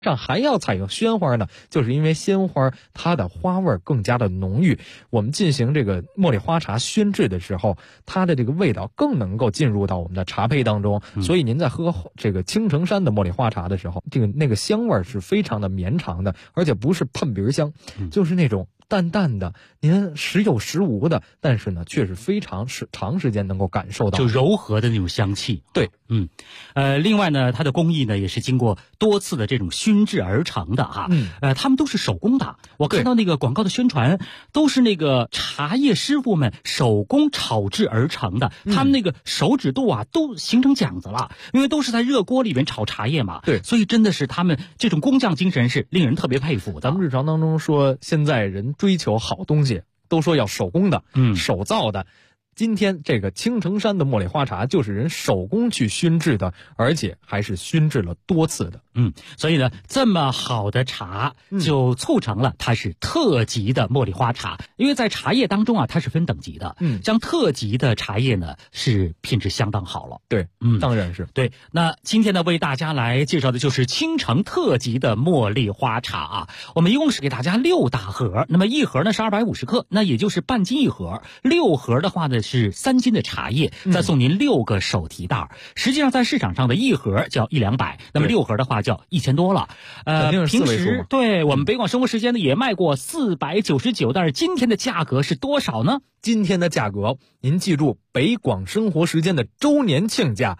上还要采用鲜花呢，就是因为鲜花它的花味更加的浓郁，我们进行这个茉莉花茶熏制的时候，它的这个味道更能够进入到我们的茶胚当中，所以您在喝这个青城山的茉莉花茶的时候，那个香味是非常的绵长的，而且不是喷鼻香，就是那种淡淡的，您时有时无的，但是呢，却是非常长时间能够感受到， 就柔和的那种香气。 对， 另外呢，它的工艺呢也是经过多次的这种熏制而成的哈。他们都是手工的。我看到那个广告的宣传，都是那个茶叶师傅们手工炒制而成的，他们那个手指度啊都形成茧子了，因为都是在热锅里面炒茶叶嘛。 对， 所以真的是他们这种工匠精神是令人特别佩服的。 咱们日常当中说，现在人追求好东西，都说要手工的，手造的。今天这个青城山的茉莉花茶就是人手工去熏制的，而且还是熏制了多次的。 所以呢，这么好的茶就促成了它是特级的茉莉花茶。因为在茶叶当中啊，它是分等级的。像特级的茶叶呢，是品质相当好了。 对，当然是。 对，那今天呢，为大家来介绍的就是青城特级的茉莉花茶啊。我们一共是给大家6大盒，那么一盒呢是250克，那也就是半斤一盒。6盒的话呢是3斤的茶叶，再送您6个手提袋。实际上在市场上的一盒就要100-200，那么6盒的话就要1000多了。平时对我们北广生活时间呢也卖过499，但是今天的价格是多少呢？ 今天的价格，您记住，北广生活时间的周年庆价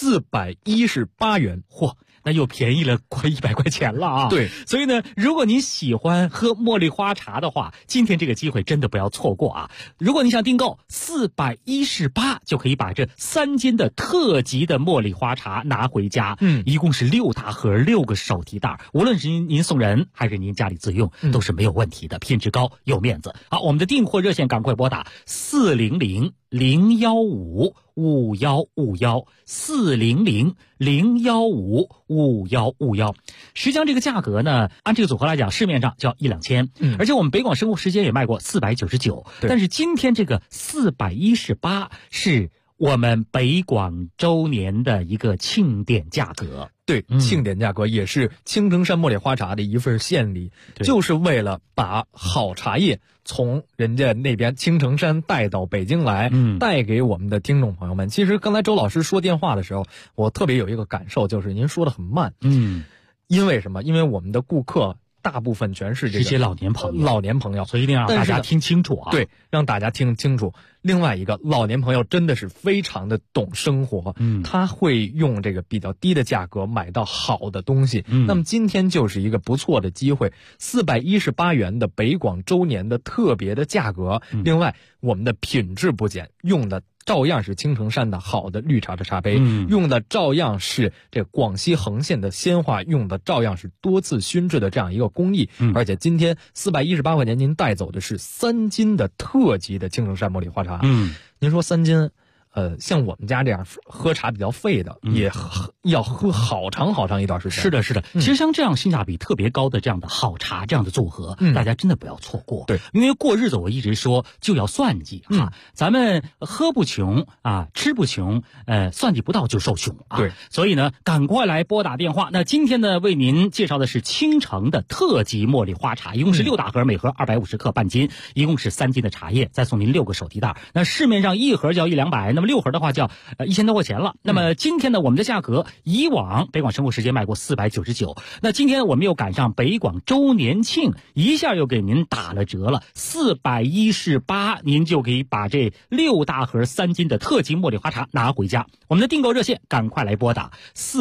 ，418元。 嚯！那又便宜了快100块钱了啊！ 对， 所以呢，如果你喜欢喝茉莉花茶的话，今天这个机会真的不要错过啊！如果你想订购418，就可以把这3斤的特级的茉莉花茶拿回家。一共是6大盒，6个手提袋，无论是您送人还是您家里自用，都是没有问题的，品质高有面子。好，我们的订货热线赶快拨打400-015-5151，400-015-5151。实际上这个价格呢，按这个组合来讲，市面上就要1-2000，而且我们北广生活时间也卖过499，但是今天这个418是我们北广周年的一个庆典价格。 对，庆典价格也是青城山茉莉花茶的一份献礼，就是为了把好茶叶从人家那边青城山带到北京来，带给我们的听众朋友们。其实刚才周老师说电话的时候，我特别有一个感受，就是您说的很慢。因为什么？因为我们的顾客大部分全是这些老年朋友，所以一定要让大家听清楚啊！ 对，让大家听清楚。另外一个，老年朋友真的是非常的懂生活，他会用这个比较低的价格买到好的东西。那么今天就是一个不错的机会，418元的北广周年的特别的价格。另外，我们的品质不减，用的照样是青城山的好的绿茶的茶杯，用的照样是这广西恒县的鲜花，用的照样是多次熏制的这样一个工艺。而且今天418块钱，您带走的是3斤的特级的青城山茉莉花茶。您说3斤，像我们家这样喝茶比较费的，也要喝好长一段时间。 是的，是的。其实像这样性价比特别高的这样的好茶，这样的组合，大家真的不要错过。 对， 因为过日子我一直说就要算计哈，咱们喝不穷啊，吃不穷，算计不到就受穷啊。 对， 所以呢，赶快来拨打电话。那今天呢，为您介绍的是青城的特级茉莉花茶，一共是6大盒，每盒250克半斤，一共是3斤的茶叶，再送您6个手提袋。那市面上一盒就要100-200，那么6盒的话就要1000多块钱了。那么今天呢，我们的价格以往北广生活时间卖过499，那今天我们又赶上北广周年庆，一下又给您打了折了，418，您就可以把这6大盒3斤的特级茉莉花茶拿回家。我们的订购热线赶快来拨打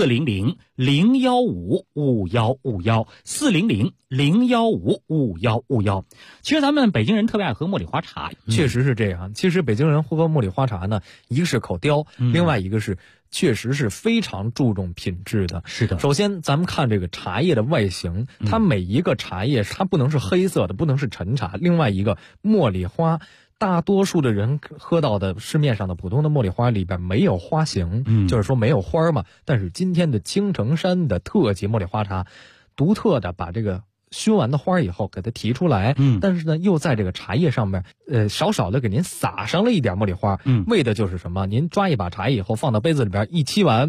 400-015-5151，400-015-5151。其实咱们北京人特别爱喝茉莉花茶， 确实是这样。其实北京人喝茉莉花茶呢，一个是口刁，另外一个是确实是非常注重品质的。 是的， 首先咱们看这个茶叶的外形，它每一个茶叶它不能是黑色的，不能是陈茶。另外一个，茉莉花大多数的人喝到的市面上的普通的茉莉花里边没有花型，就是说没有花嘛。但是今天的青城山的特级茉莉花茶，独特的把这个熏完的花以后给它提出来，但是呢又在这个茶叶上面少少的给您撒上了一点茉莉花，为的就是什么？您抓一把茶叶以后放到杯子里边一沏完，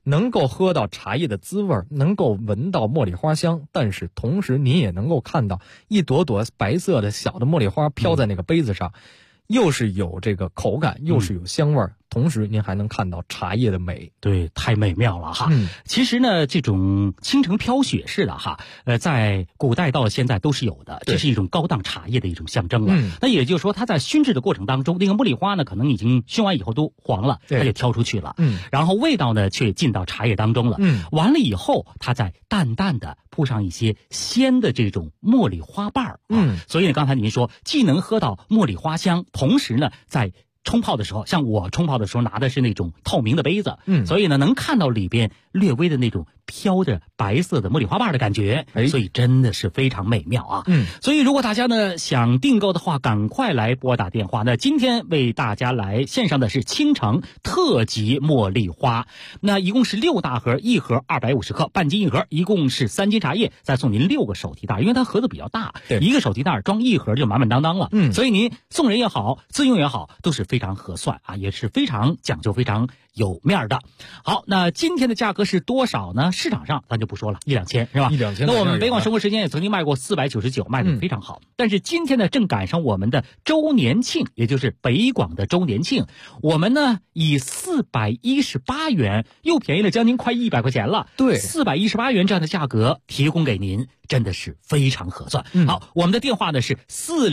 能够喝到茶叶的滋味，能够闻到茉莉花香，但是同时您也能够看到一朵朵白色的小的茉莉花飘在那个杯子上，又是有这个口感，又是有香味，同时您还能看到茶叶的美。 对，太美妙了哈。其实呢，这种倾城飘雪式的哈，在古代到了现在都是有的，这是一种高档茶叶的一种象征了。那也就是说，它在熏制的过程当中，那个茉莉花呢，可能已经熏完以后都黄了，它就挑出去了。然后味道呢，却进到茶叶当中了。完了以后，它再淡淡的铺上一些鲜的这种茉莉花瓣儿。所以呢，刚才您说，既能喝到茉莉花香，同时呢，在冲泡的时候，像我冲泡的时候拿的是那种透明的杯子，所以呢能看到里边略微的那种飘着白色的茉莉花瓣的感觉，所以真的是非常美妙啊。所以如果大家呢想订购的话，赶快来拨打电话。那今天为大家来献上的是倾城特级茉莉花，那一共是6大盒，一盒250克，半斤一盒，一共是3斤茶叶，再送您6个手提袋，因为它盒子比较大，一个手提袋装一盒就满满当当了。所以您送人也好，自用也好，都是非常合算啊，也是非常讲究，非常有面的。好，那今天的价格是多少呢？市场上咱就不说了，1、2千是吧？1、2千。那我们北广生活时间也曾经卖过499，卖的非常好。但是今天呢，正赶上我们的周年庆，也就是北广的周年庆，我们呢以418元，又便宜了将近快100块钱了。对，418元这样的价格提供给您，真的是非常合算。好，我们的电话呢是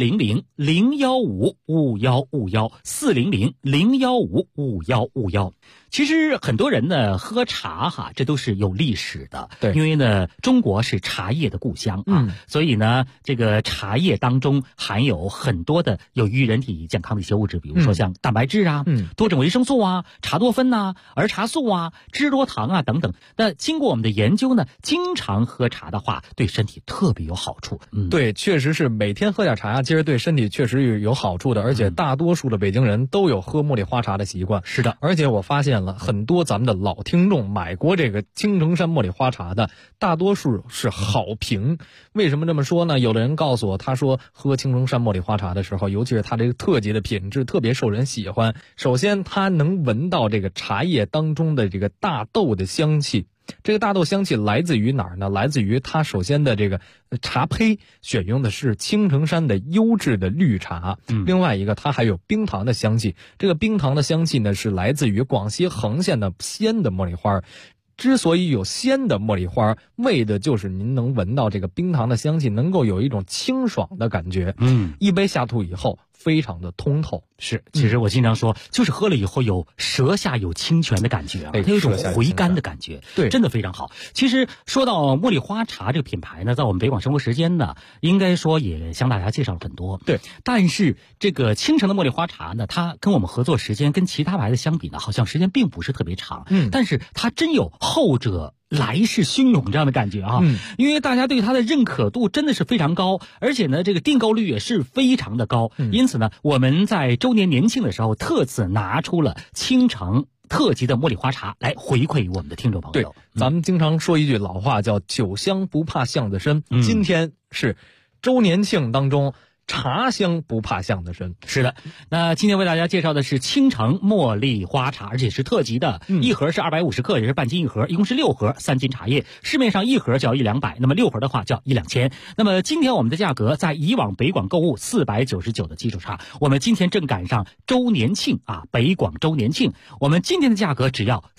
400-015-5151，400-015-5151。其实很多人呢喝茶哈，这都是有历史的。对，因为呢中国是茶叶的故乡啊，所以呢这个茶叶当中含有很多的有益于人体健康的一些物质，比如说像蛋白质啊、多种维生素啊、茶多酚呐、儿茶素啊、脂多糖啊等等。那经过我们的研究呢，经常喝茶的话，对身体特别有好处。 对，确实是每天喝点茶，其实对身体确实有好处的，而且大多数的北京人都有喝茉莉花茶的习惯。是的，而且我发现了很多咱们的老听众买过这个青城山茉莉花茶的，大多数是好评。为什么这么说呢？有的人告诉我，他说喝青城山茉莉花茶的时候，尤其是它这个特级的品质，特别受人喜欢。首先，它能闻到这个茶叶当中的这个大豆的香气。这个大豆香气来自于哪儿呢？来自于它首先的这个茶胚选用的是青城山的优质的绿茶，另外一个它还有冰糖的香气。这个冰糖的香气呢是来自于广西横县的鲜的茉莉花。之所以有鲜的茉莉花，为的就是您能闻到这个冰糖的香气，能够有一种清爽的感觉。一杯下肚以后非常的通透。是， 其实我经常说，就是喝了以后有舌下有清泉的感觉啊，它有一种回甘的感觉，对，真的非常好。其实说到茉莉花茶这个品牌呢，在我们北广生活时间呢，应该说也向大家介绍了很多。对，但是这个青城的茉莉花茶呢，它跟我们合作时间跟其他牌子相比呢，好像时间并不是特别长。但是它真有后者来势汹涌这样的感觉啊，因为大家对它的认可度真的是非常高，而且呢这个订购率也是非常的高。因此呢，我们在周年年庆的时候特此拿出了青城特级的茉莉花茶来回馈于我们的听众朋友。 咱们经常说一句老话叫酒香不怕巷子深，今天是周年庆当中茶香不怕巷子深。 是的，那今天为大家介绍的是青城茉莉花茶，而且是特级的，一盒是250克，也是半斤一盒，一共是6盒，3斤茶叶。市面上一盒就要100-200，那么6盒的话就要1-2千。那么今天我们的价格在以往北广购物499的基础上，我们今天正赶上周年庆啊，北广周年庆，我们今天的价格只要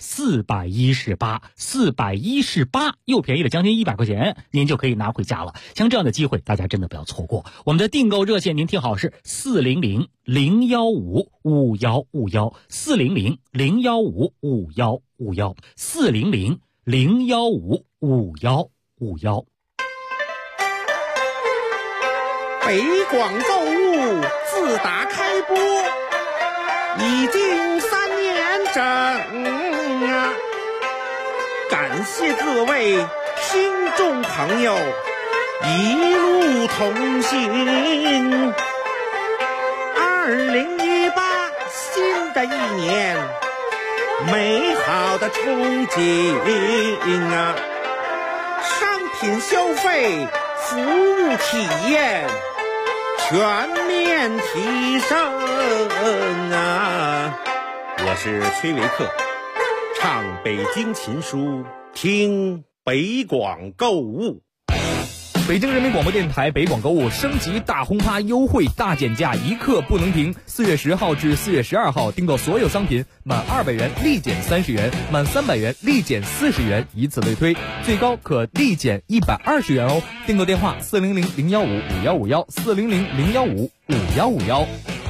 418，418又便宜了将近100块钱，您就可以拿回家了。像这样的机会，大家真的不要错过。我们的订购热线您听好，是400-015-5151，400-015-5151。 北广购物自打开播已经3年整啊，感谢各位听众朋友一路同行。2018新的一年，美好的憧憬啊！商品消费、服务体验全面提升啊！我是崔维克， 唱北京琴书，听北广购物。 北京人民广播电台北广购物升级大轰趴优惠大减价，一刻不能停。4月10号至4月12号，订购所有商品满200元立减30元，满300元立减40元，以此类推，最高可立减120元哦。订购电话400-015-5151，400-015-5151。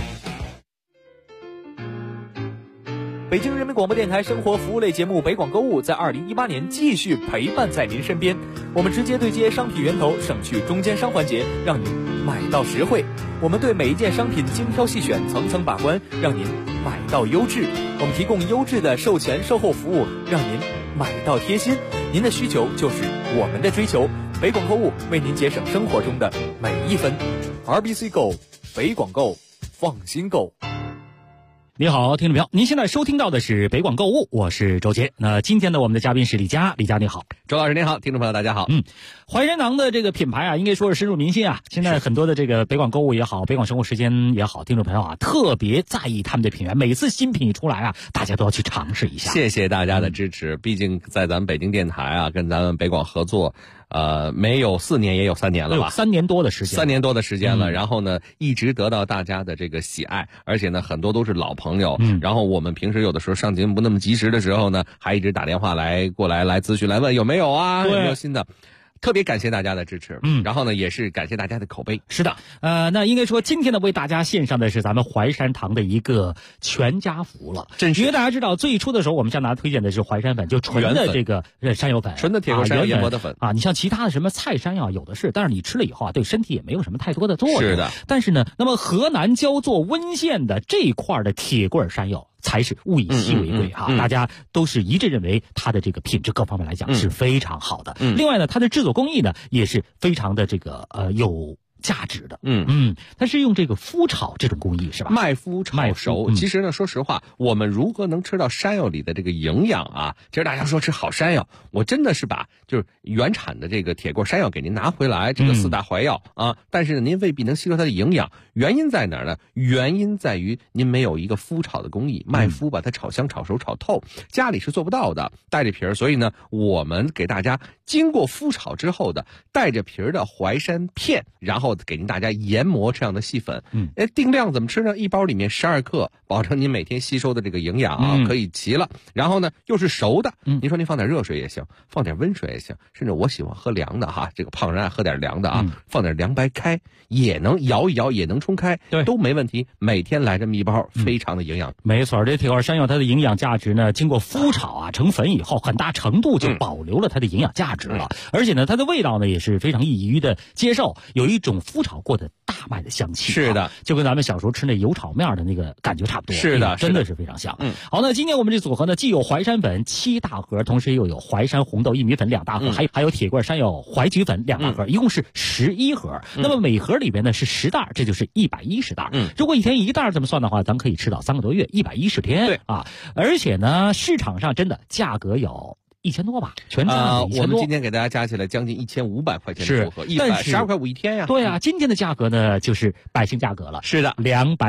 北京人民广播电台生活服务类节目北广购物在2018年继续陪伴在您身边，我们直接对接商品源头，省去中间商环节，让您买到实惠。我们对每一件商品精挑细选，层层把关，让您买到优质。我们提供优质的售前售后服务，让您买到贴心。您的需求就是我们的追求，北广购物为您节省生活中的每一分。RBC Go， 北广购，放心购。 你好，听众朋友，您现在收听到的是北广购物，我是周杰。那今天呢，我们的嘉宾是李佳，李佳你好。 周老师您好，听众朋友大家好。 淮山堂的这个品牌啊，应该说是深入民心啊。现在很多的这个北广购物也好，北广生活时间也好，听众朋友啊，特别在意他们的品源，每次新品一出来啊，大家都要去尝试一下。 谢谢大家的支持，毕竟在咱们北京电台啊，跟咱们北广合作。没有4年也有3年了吧 ？3年多的时间，3 年多的时间了。然后呢，一直得到大家的这个喜爱，而且呢，很多都是老朋友。然后我们平时有的时候上节目不那么及时的时候呢，还一直打电话过来咨询，来问有没有啊，有没有新的。特别感谢大家的支持，然后呢，也是感谢大家的口碑。 是的，那应该说今天呢，为大家献上的是咱们淮山堂的一个全家福了。因为大家知道，最初的时候我们向大家推荐的是淮山粉，就纯的这个山药粉， 纯的铁锅山药研磨的粉啊。你像其他的什么菜山药有的是，但是你吃了以后啊，对身体也没有什么太多的作用。 是的。 但是呢，那么河南焦作温县的这一块的铁棍山药，才是物以稀为贵啊！大家都是一致认为它的这个品质各方面来讲是非常好的。另外呢，它的制作工艺呢也是非常的这个有价值的。它是用这个麸炒这种工艺是吧？ 麦麸炒熟。其实呢，说实话，我们如何能吃到山药里的这个营养啊？其实大家说吃好山药，我真的是把就是原产的这个铁棍山药给您拿回来，这个4大怀药啊，但是呢，您未必能吸收它的营养。原因在哪儿呢？原因在于您没有一个麸炒的工艺，麦麸把它炒香、炒熟、炒透，家里是做不到的，带着皮儿。所以呢，我们给大家经过麸炒之后的带着皮儿的淮山片，然后给您大家研磨这样的细粉。定量怎么吃呢？一包里面12克，保证您每天吸收的这个营养啊，可以齐了。然后呢，又是熟的。您说您放点热水也行，放点温水也行，甚至我喜欢喝凉的哈，这个胖人爱喝点凉的啊，放点凉白开也能摇一摇，也能冲开， 对， 都没问题。每天来这么一包，非常的营养。 没错，这铁棍山药它的营养价值呢，经过麸炒啊成粉以后，很大程度就保留了它的营养价值了。而且呢，它的味道呢也是非常易于的接受，有一种麸炒过的大麦的香气。 是的， 就跟咱们小时候吃那油炒面的那个感觉差不多。 是的， 真的是非常像。好，那今天我们这组合呢，既有淮山粉7大盒，同时又有淮山红豆薏米粉2大盒，还有铁棍山药淮菊粉2大盒，一共是11盒。那么每盒里边呢是10袋，这就是110袋。如果一天1袋这么算的话，咱们可以吃到3个多月，110天。 对啊，而且呢，市场上真的价格有1000多吧，全价1000多。 我们今天给大家加起来将近1500块钱的组合，112块5一天呀。 对啊，今天的价格呢就是百姓价格了。 是的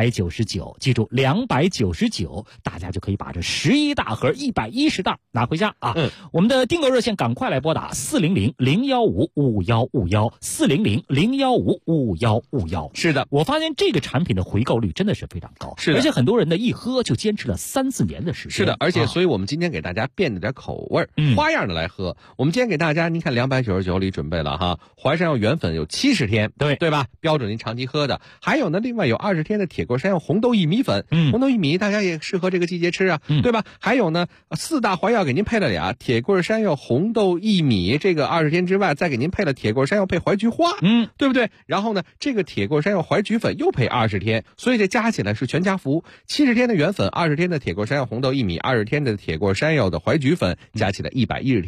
，299，记住299，大家就可以把这11大盒110袋拿回家啊。我们的订购热线赶快来拨打400-015-5151，400-015-5151。 是的， 我发现这个产品的回购率真的是非常高， 是的， 而且很多人呢一喝就坚持了3-4年的时间。 是的，而且所以我们今天给大家变着点口味，花样的来喝。我们今天给大家，您看299里准备了哈，淮山药原粉有70天，对吧？标准您长期喝的。还有呢，另外有20天的铁棍山药红豆薏米粉，红豆薏米大家也适合这个季节吃啊，对吧？还有呢，4大怀药给您配了俩，铁棍山药红豆薏米这个20天之外，再给您配了铁棍山药配淮菊花，对不对？然后呢，这个铁棍山药淮菊粉又配20天，所以这加起来是全家福，70天的原粉，20天的铁棍山药红豆薏米，20天的铁棍山药的淮菊粉，加起来110天，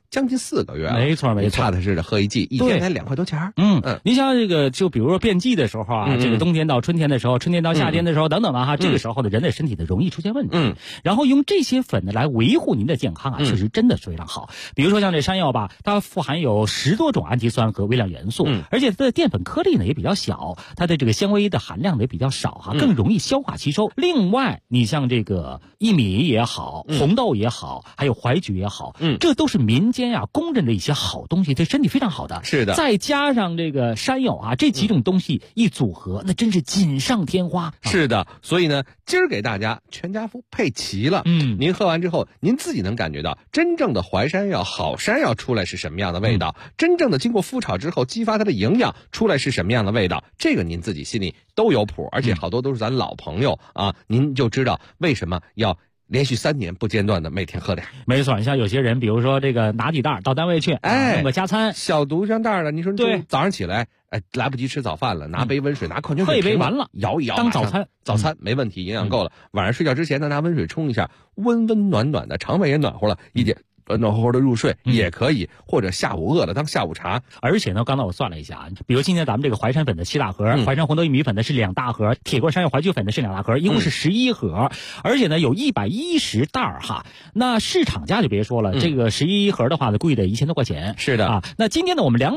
将近4个月了， 没错没错， 踏踏实实喝一剂，一天才2块多钱。 您像这个，就比如说变季的时候啊，这个冬天到春天的时候，春天到夏天的时候等等啊，这个时候呢，人的身体呢容易出现问题。然后用这些粉呢来维护您的健康啊，确实真的是非常好。比如说像这山药吧，它富含有10多种氨基酸和微量元素，而且它的淀粉颗粒呢也比较小，它的这个纤维的含量呢也比较少哈，更容易消化吸收。另外，你像这个薏米也好，红豆也好，还有淮菊也好，这都是民间啊公认的一些好东西，对身体非常好的。 是的， 再加上这个山药啊，这几种东西一组合，那真是锦上添花。 是的，所以呢，今儿给大家全家福配齐了。您喝完之后，您自己能感觉到真正的淮山药、好山药出来是什么样的味道，真正的经过麸炒之后激发它的营养出来是什么样的味道，这个您自己心里都有谱，而且好多都是咱老朋友啊，您就知道为什么要连续3年不间断的每天喝点。 没错，像有些人，比如说这个拿几袋到单位去，弄个加餐， 小毒香袋的，你说对，早上起来，来不及吃早饭了，拿杯温水，拿矿泉水， 喝一杯完了， 摇一摇当早餐， 早餐没问题，营养够了。晚上睡觉之前呢，拿温水冲一下，温温暖暖的，肠胃也暖和了一点。暖和和的入睡也可以，或者下午饿了当下午茶。 而且呢，刚才我算了一下啊，比如今天咱们这个淮山粉的7大盒，淮山红豆薏米粉呢是2大盒，铁棍山药淮菊粉呢是2大盒，一共是11盒，而且呢有110袋哈。那市场价就别说了，这个11盒的话呢，贵的1000多块钱。 是的啊。那今天呢我们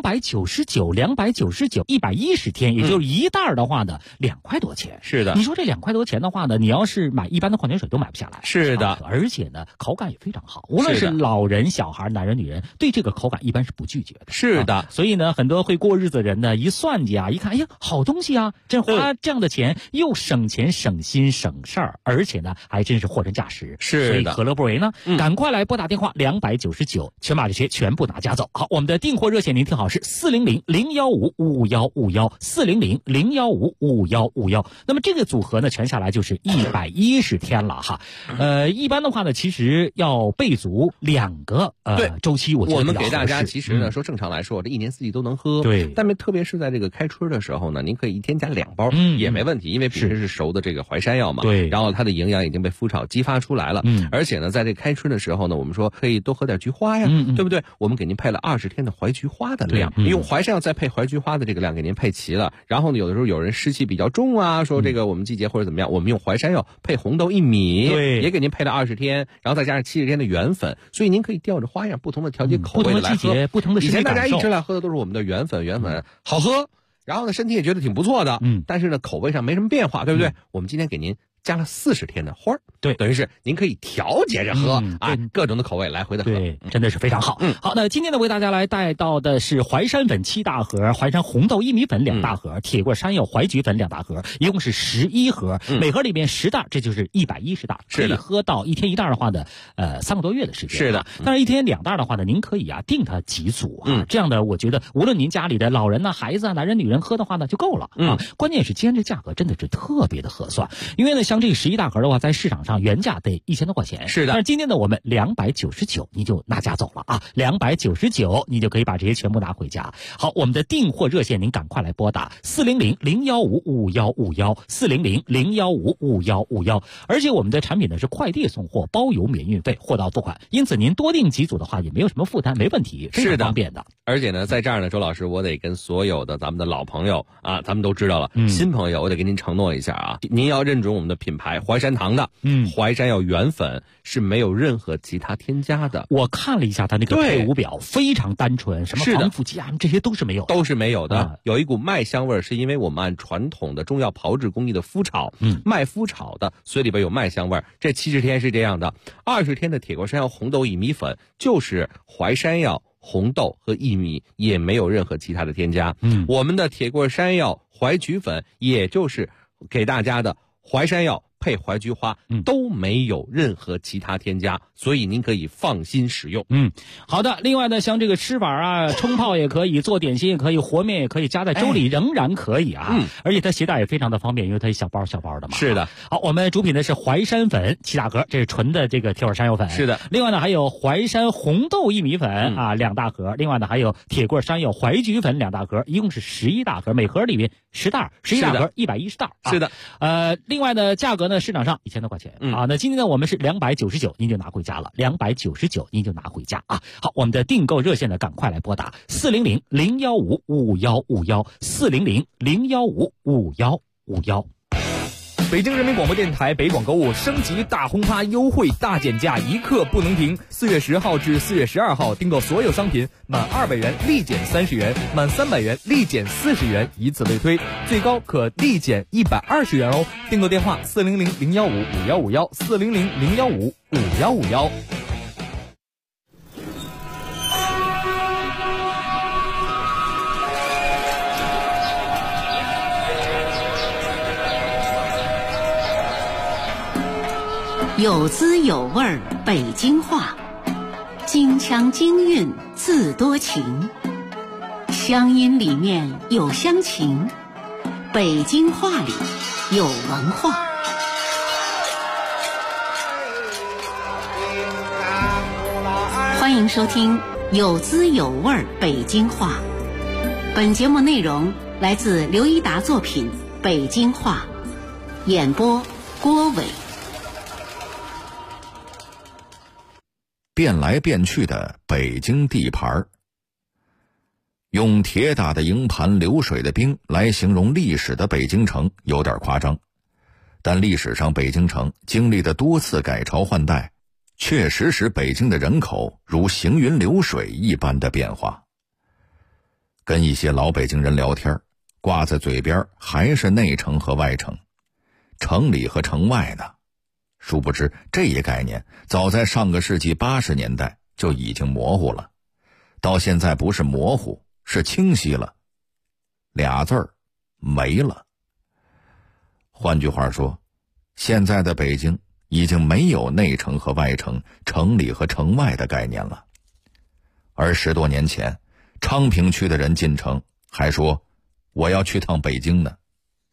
299，110天，也就是一袋的话呢2块多钱。 是的。 你说这2块多钱的话呢，你要是买一般的矿泉水都买不下来。 是的。 而且呢口感也非常好，无论是老人、小孩、男人、女人，对这个口感一般是不拒绝的。 是的， 所以呢，很多会过日子的人呢，一算计啊，一看，哎呀，好东西啊，这花这样的钱又省钱、省心、省事儿，而且呢，还真是货真价实。 是的， 所以何乐不为呢？赶快来拨打电话299，全把这些全部拿家走。好，我们的订货热线您听好，是400-015-5151400-015-515。那么这个组合呢，全下来就是110天了哈。一般的话呢，其实要备足2个周期，我们给大家其实呢说正常来说，这1年4季都能喝。 对， 但特别是在这个开春的时候呢，您可以一天加2包，也没问题，因为本身是熟的这个淮山药嘛。 对， 然后它的营养已经被麸炒激发出来了。而且呢，在这开春的时候呢，我们说可以多喝点菊花呀，对不对？我们给您配了20天的淮菊花的量，用淮山药再配淮菊花的这个量给您配齐了。然后呢，有的时候有人湿气比较重啊，说这个我们季节或者怎么样，我们用淮山药配红豆薏米，也给您配了20天，然后再加上70天的原粉，所以您可以调着花样不同的调节口味的来喝。 不同的以前大家一直来喝的都是我们的原粉好喝，然后呢身体也觉得挺不错的，但是呢口味上没什么变化，对不对？我们今天给您加了40天的花，对，等于是您可以调节着喝啊，各种的口味来回的喝， 对，真的是非常好。好，那今天呢为大家来带到的是淮山粉7大盒，淮山红豆薏米粉2大盒，铁棍山药淮菊粉2大盒，一共是11盒，每盒里面10袋，这就是110袋，可以喝到1天1袋的话呢，3个多月的时间。 是的， 但是1天2袋的话呢，您可以啊定它几组啊，这样的我觉得无论您家里的老人呢、孩子啊、男人、女人喝的话呢就够了啊。关键是今天这价格真的是特别的合算，因为呢像这个11大盒的话，在市场上原价得1000多块钱。 是的， 但是今天呢，我们299你就拿家走了啊，299你就可以把这些全部拿回家。好，我们的订货热线您赶快来拨打400-015-5151，400-015-5151。而且我们的产品呢是快递送货，包邮免运费，货到付款。因此您多订几组的话也没有什么负担，没问题，非常方便的。 而且呢，在这儿呢，周老师，我得跟所有的咱们的老朋友啊，咱们都知道了，新朋友我得跟您承诺一下啊，您要认准我们的品牌淮山堂的，淮山药原粉是没有任何其他添加的。 我看了一下它那个配伍表，非常单纯，什么防腐剂啊，这些都是没有的， 都是没有的。有一股麦香味，是因为我们按传统的中药炮制工艺的麸炒，麦麸炒的，所以里边有麦香味。这70天是这样的，20天的铁棍山药红豆薏米粉就是淮山药、红豆和薏米，也没有任何其他的添加。我们的铁棍山药淮菊粉，也就是给大家的淮山药配淮菊花，都没有任何其他添加，所以您可以放心使用。 好的。另外呢，像这个吃法啊，冲泡也可以，做点心也可以，和面也可以，加在粥里仍然可以啊。而且它携带也非常的方便，因为它一小包的嘛。 是的。 好，我们主品的是淮山粉7大盒，这是纯的这个铁棍山药粉。 是的。 另外呢，还有淮山红豆薏米粉啊2大盒，另外呢还有铁棍山药淮菊粉2大盒，一共是11大盒，每盒里面10袋，11大盒110袋。 是的。 另外呢，价格呢呢市场上1000多块钱啊。那今天呢我们是299，您就拿回家了，299您就拿回家啊。好，我们的订购热线呢赶快来拨打400-015-5151，400-015-5151。 北京人民广播电台北广购物升级大轰趴优惠大减价一刻不能停，4月10号至4月12号，订购所有商品满200元立减30元，满300元立减40元，以此类推，最高可立减120元哦。订购电话400-015-5151，400-015-5151。 有滋有味儿北京话，京腔京韵自多情，乡音里面有乡情，北京话里有文化。欢迎收听有滋有味儿北京话。本节目内容来自刘一达作品《北京话》，演播郭伟。 变来变去的北京地盘，用铁打的营盘流水的兵来形容历史的北京城有点夸张，但历史上北京城经历的多次改朝换代，确实使北京的人口如行云流水一般的变化。跟一些老北京人聊天，挂在嘴边还是内城和外城，城里和城外呢。殊不知这一概念早在上个世纪80年代就已经模糊了，到现在不是模糊，是清晰了，俩字儿没了。换句话说，现在的北京已经没有内城和外城，城里和城外的概念了。而10多年前，昌平区的人进城还说我要去趟北京呢。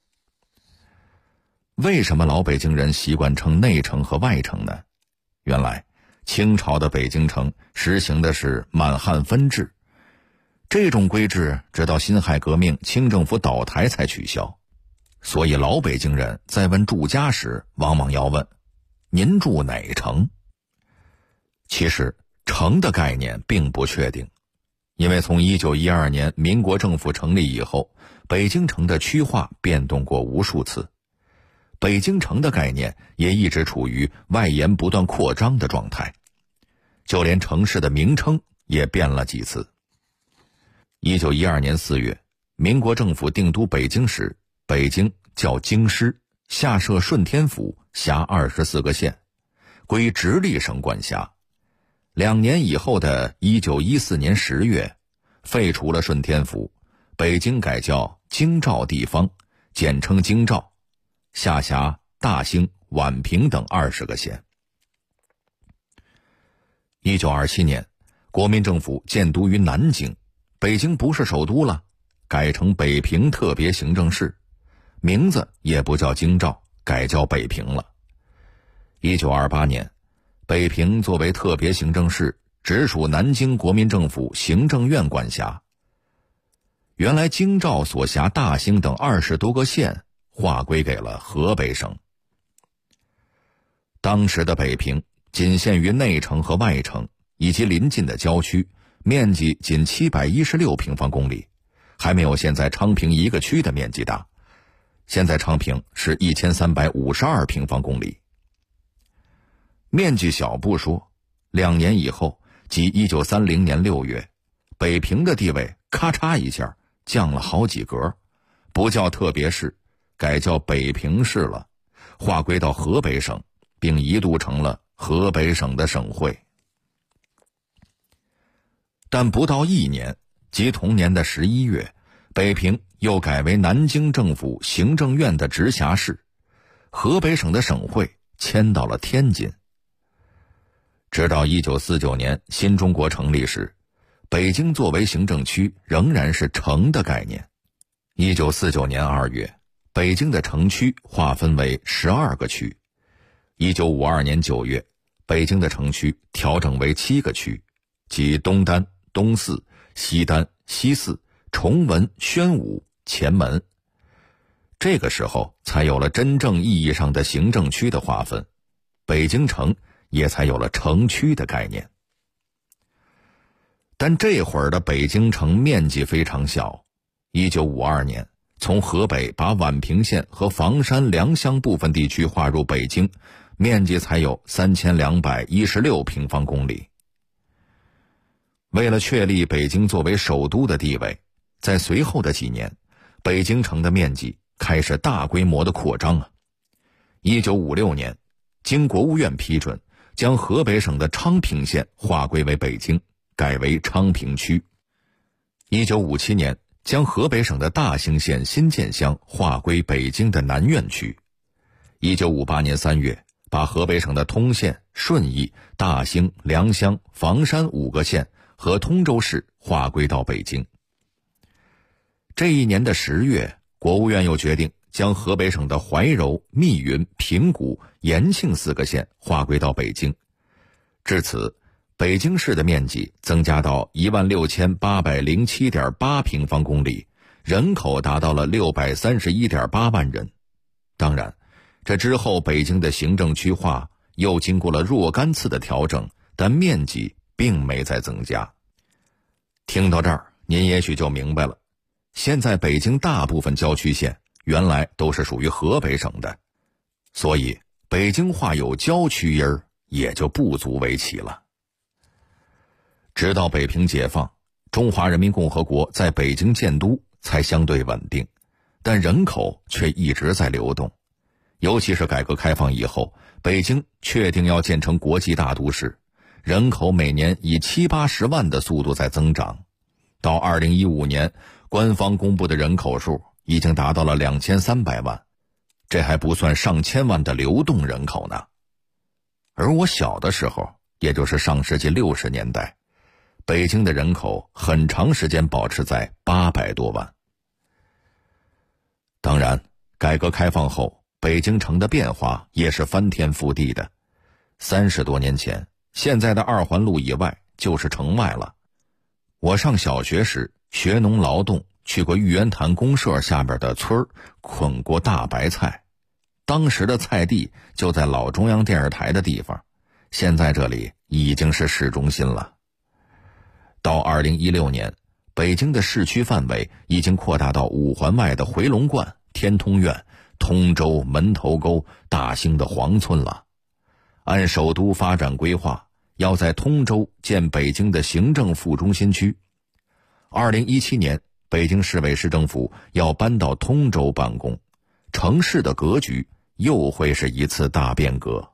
为什么老北京人习惯称内城和外城呢？原来清朝的北京城实行的是满汉分治，这种规制直到辛亥革命清政府倒台才取消。所以老北京人在问住家时往往要问您住哪城。其实城的概念并不确定，因为从1912年民国政府成立以后，北京城的区划变动过无数次，北京城的概念也一直处于外延不断扩张的状态，就连城市的名称也变了几次。1912年4月，民国政府定都北京时，北京叫京师，下设顺天府，辖24个县，归直隶省管辖。2年以后的1914年10月，废除了顺天府，北京改叫京兆地方，简称京兆，下辖大兴、宛平等20个县。1927年，国民政府建都于南京，北京不是首都了，改成北平特别行政市，名字也不叫京兆，改叫北平了。1928年，北平作为特别行政市，直属南京国民政府行政院管辖。原来京兆所辖大兴等20多个县划归给了河北省。当时的北平仅限于内城和外城以及邻近的郊区，面积仅716平方公里，还没有现在昌平一个区的面积大。现在昌平是1352平方公里。面积小不说，2年以后，即1930年6月，北平的地位咔嚓一下降了好几格，不叫特别市，改叫北平市了，划归到河北省，并一度成了河北省的省会。但不到1年，即同年的11月，北平又改为南京政府行政院的直辖市，河北省的省会迁到了天津。直到1949年新中国成立时，北京作为行政区仍然是城的概念。1949年2月，北京的城区划分为12个区。1952年9月，北京的城区调整为7个区，即东单、东四、西单、西四、崇文、宣武、前门。 这个时候才有了真正意义上的行政区的划分，北京城也才有了城区的概念。但这会儿的北京城面积非常小，1952年从河北把宛平县和房山良乡部分地区划入北京，面积才有3216平方公里。为了确立北京作为首都的地位，在随后的几年，北京城的面积开始大规模的扩张1956年，经国务院批准，将河北省的昌平县划归为北京，改为昌平区。1957年，将河北省的大兴县新建乡划归北京的南苑区。1958年3月，把河北省的通县、顺义、大兴、良乡、房山5个县和通州市划归到北京。这一年的10月，国务院又决定将河北省的怀柔、密云、平谷、延庆4个县划归到北京。至此，北京市的面积增加到16807.8平方公里，人口达到了631.8万人。当然，这之后北京的行政区划又经过了若干次的调整，但面积并没再增加。听到这儿，您也许就明白了，现在北京大部分郊区县原来都是属于河北省的，所以北京话有郊区音儿也就不足为奇了。直到北平解放，中华人民共和国在北京建都才相对稳定，但人口却一直在流动。尤其是改革开放以后，北京确定要建成国际大都市，人口每年以70-80万的速度在增长。到2015年，官方公布的人口数已经达到了2300万，这还不算上千万的流动人口呢。而我小的时候，也就是上世纪60年代，北京的人口很长时间保持在800多万。当然，改革开放后，北京城的变化也是翻天覆地的。30多年前，现在的2环路以外就是城外了。我上小学时学农劳动，去过玉渊潭公社下边的村儿，捆过大白菜。当时的菜地就在老中央电视台的地方，现在这里已经是市中心了。到2016年，北京的市区范围已经扩大到5环外的回龙观、天通苑、通州、门头沟、大兴的黄村了。按首都发展规划，要在通州建北京的行政副中心区。2017年，北京市委市政府要搬到通州办公，城市的格局又会是一次大变革。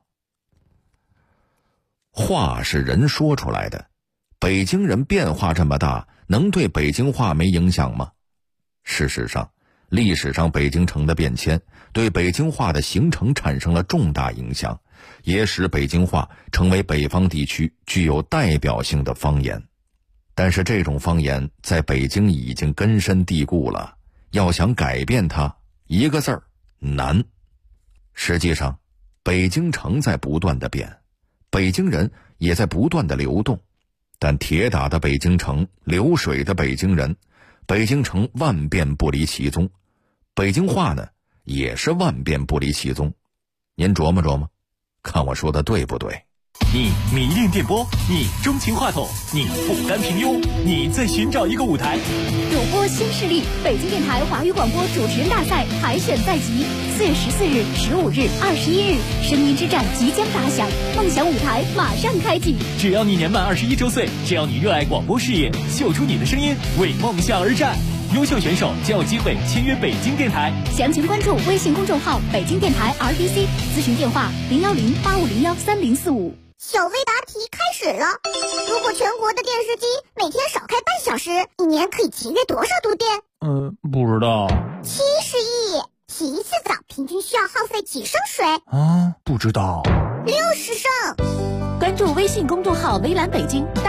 话是人说出来的，北京人变化这么大，能对北京话没影响吗？事实上，历史上北京城的变迁对北京话的形成产生了重大影响，也使北京话成为北方地区具有代表性的方言。但是这种方言在北京已经根深蒂固了，要想改变它，一个字儿，难。实际上，北京城在不断的变，北京人也在不断的流动，但铁打的北京城，流水的北京人，北京城万变不离其宗，北京话呢，也是万变不离其宗。您琢磨琢磨，看我说的对不对？ 你迷恋电波，你钟情话筒，你不甘平庸，你在寻找一个舞台。 主播新势力，北京电台华语广播主持人大赛海选在即，4月14日、15日、21日，声音之战即将打响，梦想舞台马上开启。 只要你年满21周岁，只要你热爱广播事业，秀出你的声音，为梦想而战。优秀选手将有机会签约北京电台。 详情关注微信公众号北京电台 RDC， 咨询电话010-8501-3045。 小微答题开始了。如果全国的电视机每天少开半小时，一年可以节约多少度电？ 不知道。 70亿。洗一次澡平均需要耗费几升水？ 不知道。 60升。 关注微信公众号微蓝北京。